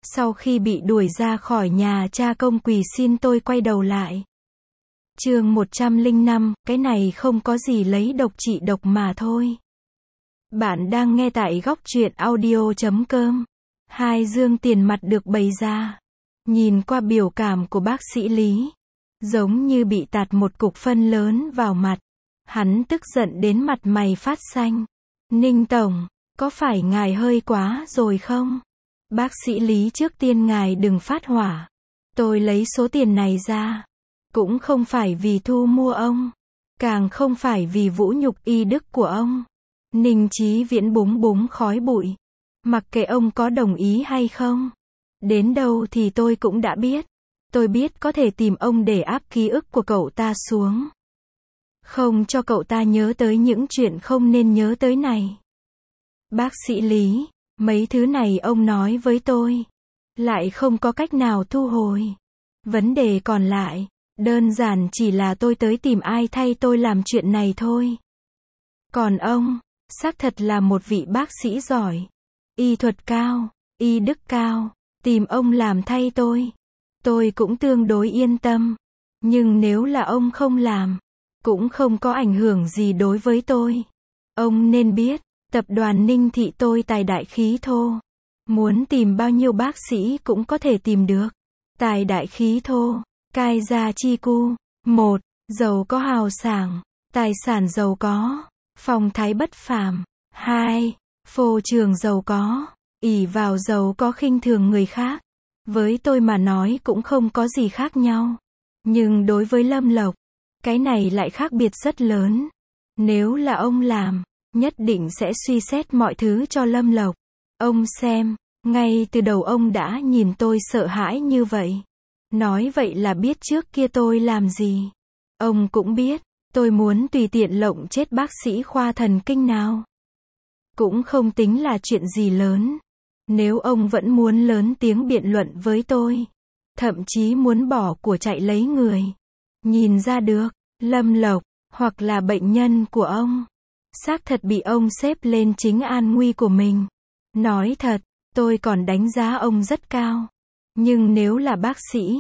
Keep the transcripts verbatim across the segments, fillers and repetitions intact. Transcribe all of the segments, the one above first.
Sau khi bị đuổi ra khỏi nhà, cha công quỳ xin tôi quay đầu lại. Chương một trăm lẻ năm, cái này không có gì, lấy độc trị độc mà thôi. Bạn đang nghe tại góc truyện audio chấm com. Hai dương tiền mặt được bày ra. Nhìn qua biểu cảm của bác sĩ Lý, giống như bị tạt một cục phân lớn vào mặt. Hắn tức giận đến mặt mày phát xanh. Ninh tổng, có phải ngài hơi quá rồi không? Bác sĩ Lý, trước tiên ngài đừng phát hỏa. Tôi lấy số tiền này ra, cũng không phải vì thu mua ông, càng không phải vì vũ nhục y đức của ông. Ninh Chí Viễn búng búng khói bụi. Mặc kệ ông có đồng ý hay không, đến đâu thì tôi cũng đã biết. Tôi biết có thể tìm ông để áp ký ức của cậu ta xuống, không cho cậu ta nhớ tới những chuyện không nên nhớ tới này. Bác sĩ Lý, mấy thứ này ông nói với tôi, lại không có cách nào thu hồi. Vấn đề còn lại, đơn giản chỉ là tôi tới tìm ai thay tôi làm chuyện này thôi. Còn ông, xác thật là một vị bác sĩ giỏi, y thuật cao, y đức cao, tìm ông làm thay tôi, tôi cũng tương đối yên tâm. Nhưng nếu là ông không làm, cũng không có ảnh hưởng gì đối với tôi. Ông nên biết, tập đoàn Ninh Thị tôi tài đại khí thô, muốn tìm bao nhiêu bác sĩ cũng có thể tìm được. Tài đại khí thô, cai gia chi cu. Một, giàu có hào sảng, tài sản giàu có, phong thái bất phàm. Hai, phô trương giàu có, ỷ vào giàu có khinh thường người khác. Với tôi mà nói cũng không có gì khác nhau. Nhưng đối với Lâm Lộc, cái này lại khác biệt rất lớn. Nếu là ông làm, nhất định sẽ suy xét mọi thứ cho Lâm Lộc. Ông xem, ngay từ đầu ông đã nhìn tôi sợ hãi như vậy. Nói vậy là biết trước kia tôi làm gì. Ông cũng biết, tôi muốn tùy tiện lộng chết bác sĩ khoa thần kinh nào. Cũng không tính là chuyện gì lớn. Nếu ông vẫn muốn lớn tiếng biện luận với tôi, thậm chí muốn bỏ của chạy lấy người, nhìn ra được, Lâm Lộc, hoặc là bệnh nhân của ông, xác thật bị ông xếp lên chính an nguy của mình. Nói thật, tôi còn đánh giá ông rất cao. Nhưng nếu là bác sĩ,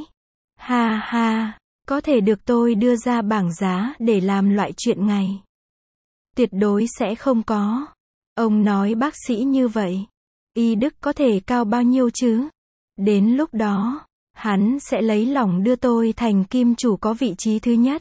ha ha, có thể được tôi đưa ra bảng giá để làm loại chuyện này. Tuyệt đối sẽ không có. Ông nói bác sĩ như vậy, y đức có thể cao bao nhiêu chứ? Đến lúc đó, hắn sẽ lấy lòng đưa tôi thành kim chủ có vị trí thứ nhất.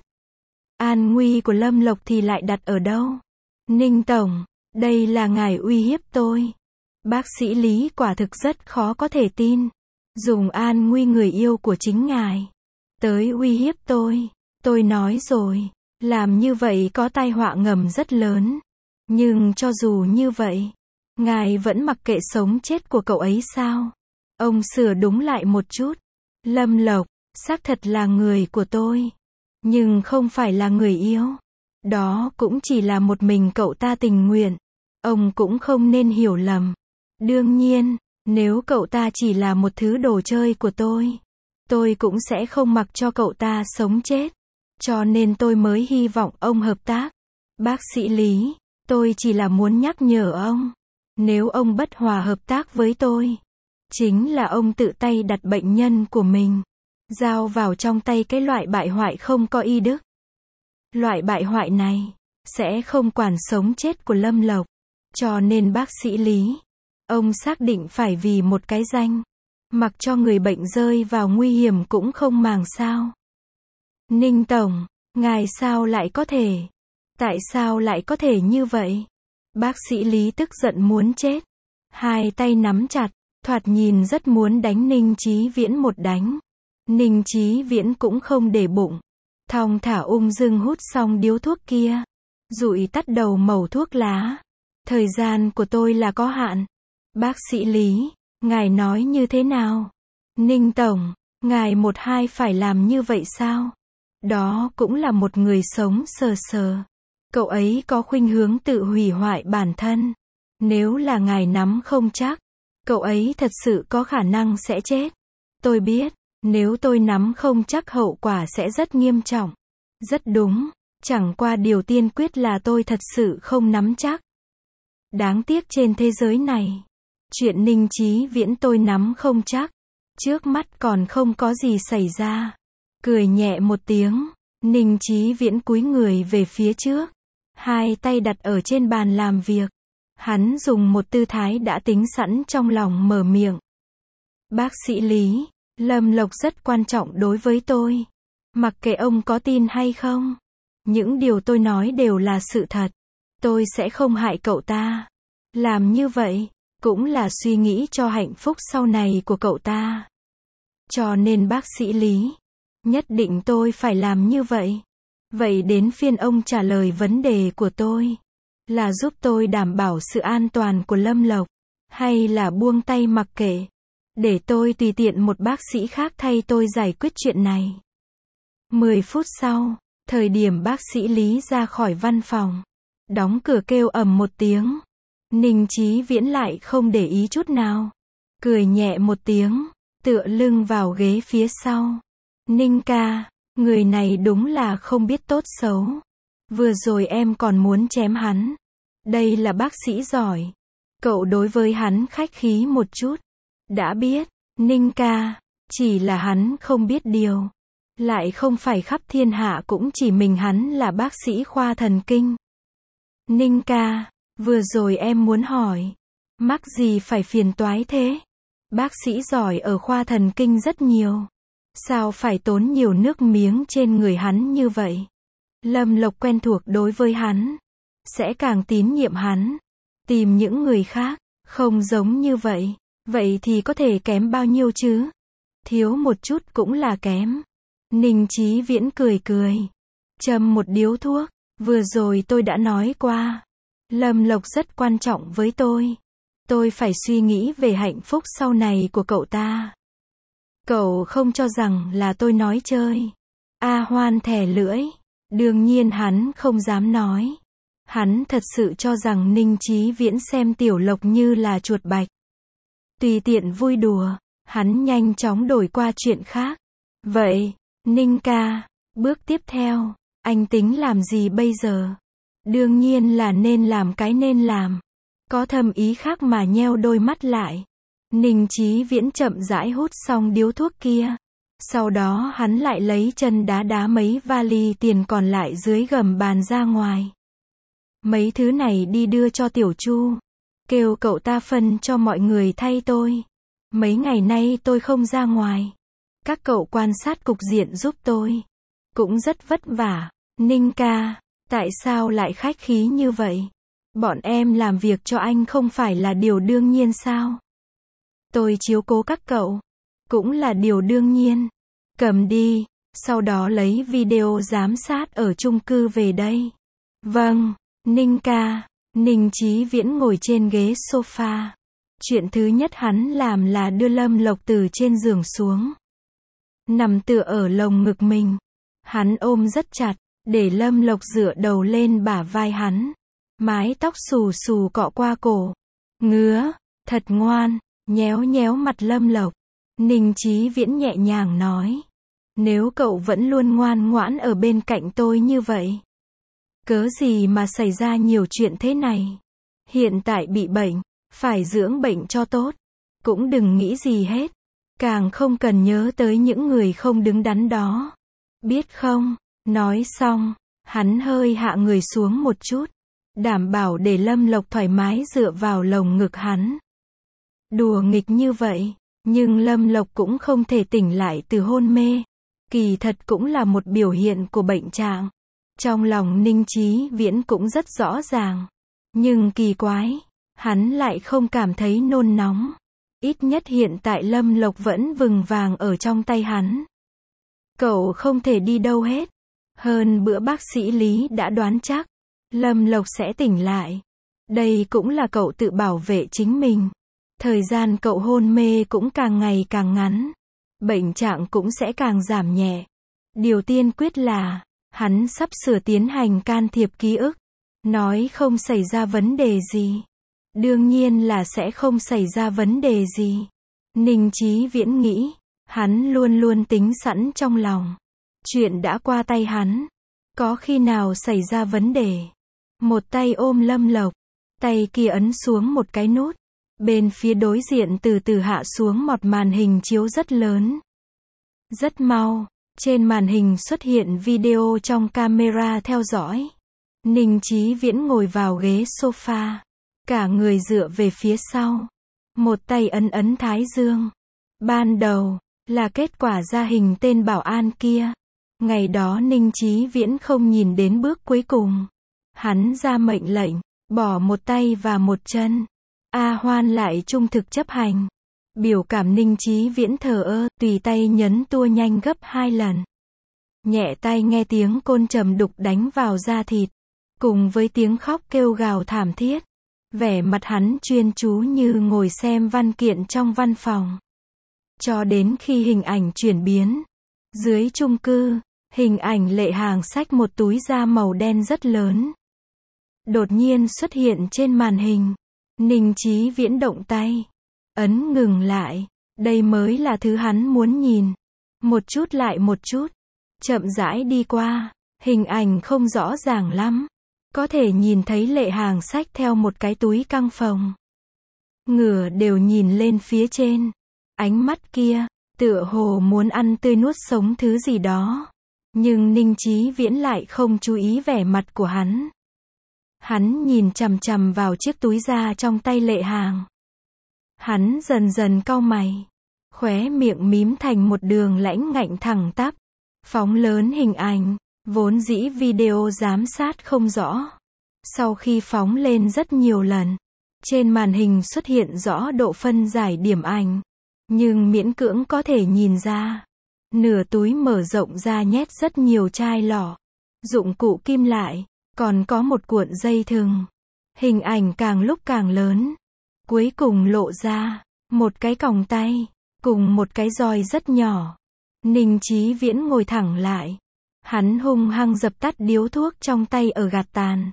An nguy của Lâm Lộc thì lại đặt ở đâu? Ninh tổng, đây là ngài uy hiếp tôi. Bác sĩ Lý quả thực rất khó có thể tin. Dùng an nguy người yêu của chính ngài tới uy hiếp tôi. Tôi nói rồi, làm như vậy có tai họa ngầm rất lớn. Nhưng cho dù như vậy, ngài vẫn mặc kệ sống chết của cậu ấy sao? Ông sửa đúng lại một chút. Lâm Lộc, xác thật là người của tôi, nhưng không phải là người yêu. Đó cũng chỉ là một mình cậu ta tình nguyện. Ông cũng không nên hiểu lầm. Đương nhiên, nếu cậu ta chỉ là một thứ đồ chơi của tôi, tôi cũng sẽ không mặc cho cậu ta sống chết. Cho nên tôi mới hy vọng ông hợp tác. Bác sĩ Lý, tôi chỉ là muốn nhắc nhở ông, nếu ông bất hòa hợp tác với tôi, chính là ông tự tay đặt bệnh nhân của mình giao vào trong tay cái loại bại hoại không có y đức. Loại bại hoại này sẽ không quản sống chết của Lâm Lộc. Cho nên bác sĩ Lý, ông xác định phải vì một cái danh, mặc cho người bệnh rơi vào nguy hiểm cũng không màng sao? Ninh tổng, ngài sao lại có thể? Tại sao lại có thể như vậy? Bác sĩ Lý tức giận muốn chết. Hai tay nắm chặt, thoạt nhìn rất muốn đánh Ninh Chí Viễn một đánh. Ninh Chí Viễn cũng không để bụng. Thong thả ung dung hút xong điếu thuốc kia. Dụi tắt đầu mẩu thuốc lá. Thời gian của tôi là có hạn. Bác sĩ Lý, ngài nói như thế nào? Ninh tổng, ngài một hai phải làm như vậy sao? Đó cũng là một người sống sờ sờ. Cậu ấy có khuynh hướng tự hủy hoại bản thân. Nếu là ngài nắm không chắc, cậu ấy thật sự có khả năng sẽ chết. Tôi biết, nếu tôi nắm không chắc hậu quả sẽ rất nghiêm trọng. Rất đúng, chẳng qua điều tiên quyết là tôi thật sự không nắm chắc. Đáng tiếc trên thế giới này, chuyện Ninh Chí Viễn tôi nắm không chắc. Trước mắt còn không có gì xảy ra. Cười nhẹ một tiếng, Ninh Chí Viễn cúi người về phía trước, hai tay đặt ở trên bàn làm việc. Hắn dùng một tư thái đã tính sẵn trong lòng mở miệng. Bác sĩ Lý, Lâm Lộc rất quan trọng đối với tôi. Mặc kệ ông có tin hay không, những điều tôi nói đều là sự thật. Tôi sẽ không hại cậu ta. Làm như vậy, cũng là suy nghĩ cho hạnh phúc sau này của cậu ta. Cho nên bác sĩ Lý, nhất định tôi phải làm như vậy. Vậy đến phiên ông trả lời vấn đề của tôi. Là giúp tôi đảm bảo sự an toàn của Lâm Lộc, hay là buông tay mặc kệ, để tôi tùy tiện một bác sĩ khác thay tôi giải quyết chuyện này. Mười phút sau, thời điểm bác sĩ Lý ra khỏi văn phòng, đóng cửa kêu ầm một tiếng. Ninh Chí Viễn lại không để ý chút nào. Cười nhẹ một tiếng, tựa lưng vào ghế phía sau. Ninh ca, người này đúng là không biết tốt xấu. Vừa rồi em còn muốn chém hắn. Đây là bác sĩ giỏi. Cậu đối với hắn khách khí một chút. Đã biết, Ninh ca, chỉ là hắn không biết điều. Lại không phải khắp thiên hạ cũng chỉ mình hắn là bác sĩ khoa thần kinh. Ninh ca, vừa rồi em muốn hỏi, mắc gì phải phiền toái thế? Bác sĩ giỏi ở khoa thần kinh rất nhiều. Sao phải tốn nhiều nước miếng trên người hắn như vậy? Lâm Lộc quen thuộc đối với hắn, sẽ càng tín nhiệm hắn. Tìm những người khác, không giống như vậy. Vậy thì có thể kém bao nhiêu chứ? Thiếu một chút cũng là kém. Ninh Chí Viễn cười cười. Châm một điếu thuốc. Vừa rồi tôi đã nói qua. Lâm Lộc rất quan trọng với tôi. Tôi phải suy nghĩ về hạnh phúc sau này của cậu ta. Cậu không cho rằng là tôi nói chơi. A Hoan thè lưỡi. Đương nhiên hắn không dám nói. Hắn thật sự cho rằng Ninh Chí Viễn xem Tiểu Lộc như là chuột bạch. Tùy tiện vui đùa, hắn nhanh chóng đổi qua chuyện khác. Vậy, Ninh ca, bước tiếp theo, anh tính làm gì bây giờ? Đương nhiên là nên làm cái nên làm. Có thâm ý khác mà nheo đôi mắt lại. Ninh Chí Viễn chậm rãi hút xong điếu thuốc kia. Sau đó hắn lại lấy chân đá đá mấy vali tiền còn lại dưới gầm bàn ra ngoài. Mấy thứ này đi đưa cho Tiểu Chu. Kêu cậu ta phân cho mọi người thay tôi. Mấy ngày nay tôi không ra ngoài. Các cậu quan sát cục diện giúp tôi. Cũng rất vất vả. Ninh ca, tại sao lại khách khí như vậy? Bọn em làm việc cho anh không phải là điều đương nhiên sao? Tôi chiếu cố các cậu, cũng là điều đương nhiên. Cầm đi, sau đó lấy video giám sát ở chung cư về đây. Vâng, Ninh ca. Ninh Chí Viễn ngồi trên ghế sofa. Chuyện thứ nhất hắn làm là đưa Lâm Lộc từ trên giường xuống. Nằm tựa ở lồng ngực mình. Hắn ôm rất chặt, để Lâm Lộc dựa đầu lên bả vai hắn. Mái tóc xù xù cọ qua cổ. Ngứa, thật ngoan, nhéo nhéo mặt Lâm Lộc. Ninh Chí Viễn nhẹ nhàng nói. Nếu cậu vẫn luôn ngoan ngoãn ở bên cạnh tôi như vậy, cớ gì mà xảy ra nhiều chuyện thế này? Hiện tại bị bệnh, phải dưỡng bệnh cho tốt. Cũng đừng nghĩ gì hết. Càng không cần nhớ tới những người không đứng đắn đó. Biết không? Nói xong, hắn hơi hạ người xuống một chút. Đảm bảo để Lâm Lộc thoải mái dựa vào lồng ngực hắn. Đùa nghịch như vậy, nhưng Lâm Lộc cũng không thể tỉnh lại từ hôn mê. Kỳ thật cũng là một biểu hiện của bệnh trạng. Trong lòng Ninh Chí Viễn cũng rất rõ ràng. Nhưng kỳ quái, hắn lại không cảm thấy nôn nóng. Ít nhất hiện tại Lâm Lộc vẫn vừng vàng ở trong tay hắn. Cậu không thể đi đâu hết. Hơn bữa bác sĩ Lý đã đoán chắc, Lâm Lộc sẽ tỉnh lại. Đây cũng là cậu tự bảo vệ chính mình. Thời gian cậu hôn mê cũng càng ngày càng ngắn. Bệnh trạng cũng sẽ càng giảm nhẹ. Điều tiên quyết là, hắn sắp sửa tiến hành can thiệp ký ức. Nói không xảy ra vấn đề gì. Đương nhiên là sẽ không xảy ra vấn đề gì. Ninh Chí Viễn nghĩ, hắn luôn luôn tính sẵn trong lòng. Chuyện đã qua tay hắn. Có khi nào xảy ra vấn đề. Một tay ôm Lâm Lộc. Tay kia ấn xuống một cái nút. Bên phía đối diện từ từ hạ xuống một màn hình chiếu rất lớn. Rất mau, trên màn hình xuất hiện video trong camera theo dõi. Ninh Chí Viễn ngồi vào ghế sofa, cả người dựa về phía sau, một tay ấn ấn thái dương. Ban đầu, là kết quả ra hình tên bảo an kia. Ngày đó Ninh Chí Viễn không nhìn đến bước cuối cùng. Hắn ra mệnh lệnh, bỏ một tay và một chân. A Hoan lại trung thực chấp hành. Biểu cảm Ninh Chí Viễn thờ ơ, tùy tay nhấn tua nhanh gấp hai lần. Nhẹ tay nghe tiếng côn trầm đục đánh vào da thịt, cùng với tiếng khóc kêu gào thảm thiết. Vẻ mặt hắn chuyên chú như ngồi xem văn kiện trong văn phòng. Cho đến khi hình ảnh chuyển biến. Dưới chung cư, hình ảnh Lệ Hàng xách một túi da màu đen rất lớn. Đột nhiên xuất hiện trên màn hình. Ninh Chí Viễn động tay. Ấn ngừng lại. Đây mới là thứ hắn muốn nhìn. Một chút lại một chút. Chậm rãi đi qua. Hình ảnh không rõ ràng lắm. Có thể nhìn thấy Lệ Hàng xách theo một cái túi căng phồng. Ngửa đều nhìn lên phía trên. Ánh mắt kia, tựa hồ muốn ăn tươi nuốt sống thứ gì đó. Nhưng Ninh Chí Viễn lại không chú ý vẻ mặt của hắn. Hắn nhìn chằm chằm vào chiếc túi da trong tay Lệ Hàng. Hắn dần dần cau mày. Khóe miệng mím thành một đường lãnh ngạnh thẳng tắp. Phóng lớn hình ảnh. Vốn dĩ video giám sát không rõ. Sau khi phóng lên rất nhiều lần. Trên màn hình xuất hiện rõ độ phân giải điểm ảnh. Nhưng miễn cưỡng có thể nhìn ra. Nửa túi mở rộng ra nhét rất nhiều chai lọ. Dụng cụ kim loại. Còn có một cuộn dây thừng. Hình ảnh càng lúc càng lớn. Cuối cùng lộ ra. Một cái còng tay. Cùng một cái roi rất nhỏ. Ninh Chí Viễn ngồi thẳng lại. Hắn hung hăng dập tắt điếu thuốc trong tay ở gạt tàn.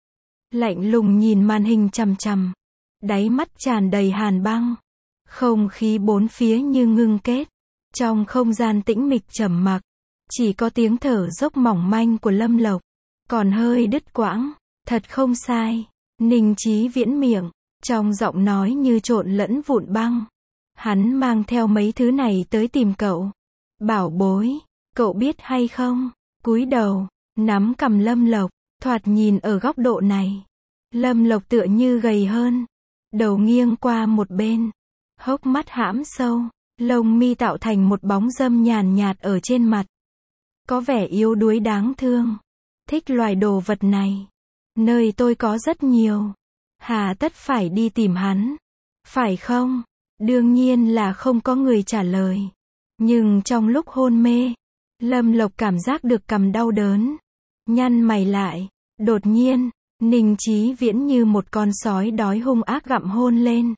Lạnh lùng nhìn màn hình chằm chằm. Đáy mắt tràn đầy hàn băng. Không khí bốn phía như ngưng kết. Trong không gian tĩnh mịch trầm mặc. Chỉ có tiếng thở dốc mỏng manh của Lâm Lộc. Còn hơi đứt quãng. Thật không sai. Ninh Chí Viễn miệng. Trong giọng nói như trộn lẫn vụn băng. Hắn mang theo mấy thứ này tới tìm cậu. Bảo bối. Cậu biết hay không? Cúi đầu. Nắm cầm Lâm Lộc. Thoạt nhìn ở góc độ này. Lâm Lộc tựa như gầy hơn. Đầu nghiêng qua một bên. Hốc mắt hãm sâu. Lông mi tạo thành một bóng râm nhàn nhạt ở trên mặt. Có vẻ yếu đuối đáng thương. Thích loài đồ vật này. Nơi tôi có rất nhiều. Hà tất phải đi tìm hắn. Phải không? Đương nhiên là không có người trả lời. Nhưng trong lúc hôn mê, Lâm Lộc cảm giác được cằm đau đớn. Nhăn mày lại. Đột nhiên, Ninh Chí Viễn như một con sói đói hung ác gặm hôn lên.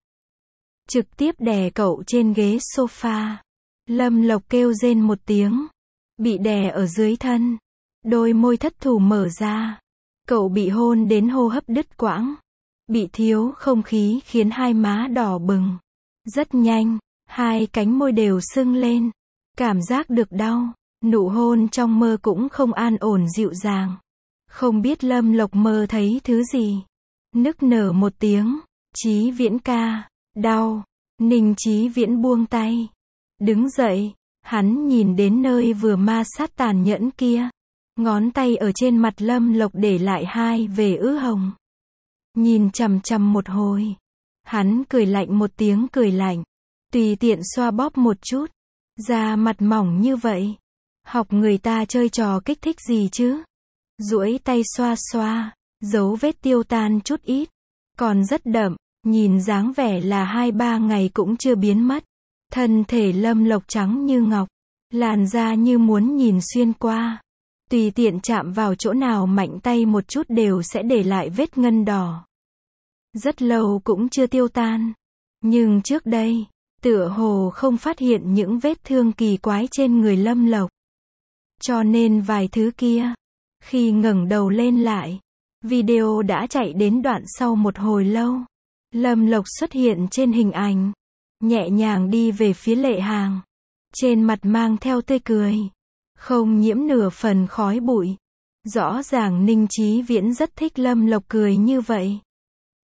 Trực tiếp đè cậu trên ghế sofa. Lâm Lộc kêu rên một tiếng. Bị đè ở dưới thân. Đôi môi thất thủ mở ra. Cậu bị hôn đến hô hấp đứt quãng. Bị thiếu không khí khiến hai má đỏ bừng. Rất nhanh, hai cánh môi đều sưng lên. Cảm giác được đau. Nụ hôn trong mơ cũng không an ổn dịu dàng. Không biết Lâm Lộc mơ thấy thứ gì. Nức nở một tiếng. Chí Viễn ca. Đau. Ninh Chí Viễn buông tay. Đứng dậy. Hắn nhìn đến nơi vừa ma sát tàn nhẫn kia. Ngón tay ở trên mặt Lâm Lộc để lại hai vệt ứ hồng. Nhìn chằm chằm một hồi. Hắn cười lạnh một tiếng cười lạnh. Tùy tiện xoa bóp một chút. Da mặt mỏng như vậy. Học người ta chơi trò kích thích gì chứ? Duỗi tay xoa xoa. Dấu vết tiêu tan chút ít. Còn rất đậm. Nhìn dáng vẻ là hai ba ngày cũng chưa biến mất. Thân thể Lâm Lộc trắng như ngọc. Làn da như muốn nhìn xuyên qua. Tùy tiện chạm vào chỗ nào mạnh tay một chút đều sẽ để lại vết ngân đỏ. Rất lâu cũng chưa tiêu tan. Nhưng trước đây, tựa hồ không phát hiện những vết thương kỳ quái trên người Lâm Lộc. Cho nên vài thứ kia, khi ngẩng đầu lên lại, video đã chạy đến đoạn sau một hồi lâu. Lâm Lộc xuất hiện trên hình ảnh, nhẹ nhàng đi về phía Lệ Hàng. Trên mặt mang theo tươi cười, không nhiễm nửa phần khói bụi. Rõ ràng Ninh Chí Viễn rất thích Lâm Lộc cười như vậy.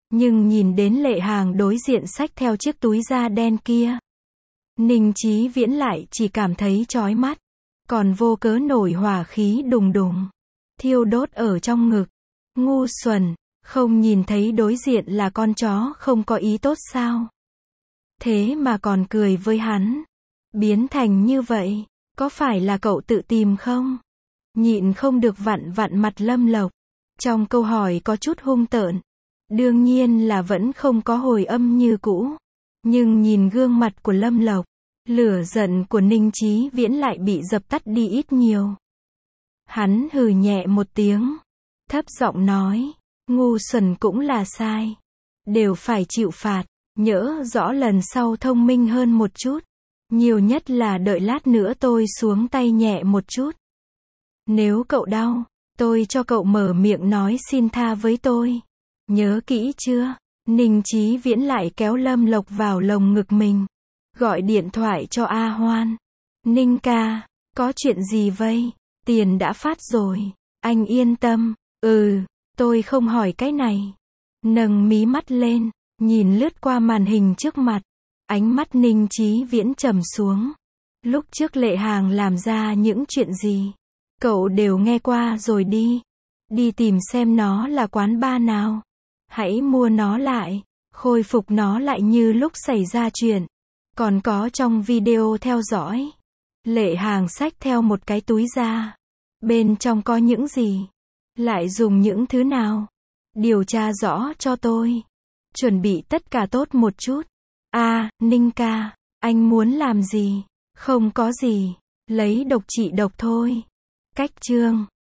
Nhưng nhìn đến Lệ Hàng đối diện xách theo chiếc túi da đen kia, Ninh Chí Viễn lại chỉ cảm thấy chói mắt, còn vô cớ nổi hỏa khí đùng đùng, thiêu đốt ở trong ngực. Ngu xuẩn, không nhìn thấy đối diện là con chó không có ý tốt sao? Thế mà còn cười với hắn. Biến thành như vậy, có phải là cậu tự tìm không? Nhịn không được vặn vặn mặt Lâm Lộc. Trong câu hỏi có chút hung tợn. Đương nhiên là vẫn không có hồi âm như cũ. Nhưng nhìn gương mặt của Lâm Lộc, lửa giận của Ninh Chí Viễn lại bị dập tắt đi ít nhiều. Hắn hừ nhẹ một tiếng, thấp giọng nói, ngu xuẩn cũng là sai. Đều phải chịu phạt, nhỡ rõ lần sau thông minh hơn một chút. Nhiều nhất là đợi lát nữa tôi xuống tay nhẹ một chút. Nếu cậu đau, tôi cho cậu mở miệng nói xin tha với tôi. Nhớ kỹ chưa? Ninh Chí Viễn lại kéo Lâm Lộc vào lồng ngực mình. Gọi điện thoại cho A Hoan. Ninh ca, có chuyện gì vây? Tiền đã phát rồi. Anh yên tâm. Ừ, tôi không hỏi cái này. Nâng mí mắt lên, nhìn lướt qua màn hình trước mặt. Ánh mắt Ninh Chí Viễn trầm xuống. Lúc trước Lệ Hàng làm ra những chuyện gì, cậu đều nghe qua rồi đi. Đi tìm xem nó là quán bar nào. Hãy mua nó lại, khôi phục nó lại như lúc xảy ra chuyện. Còn có trong video theo dõi, Lệ Hàng xách theo một cái túi da. Bên trong có những gì? Lại dùng những thứ nào? Điều tra rõ cho tôi. Chuẩn bị tất cả tốt một chút. À, Ninh ca, anh muốn làm gì? Không có gì, lấy độc trị độc thôi. Cách chương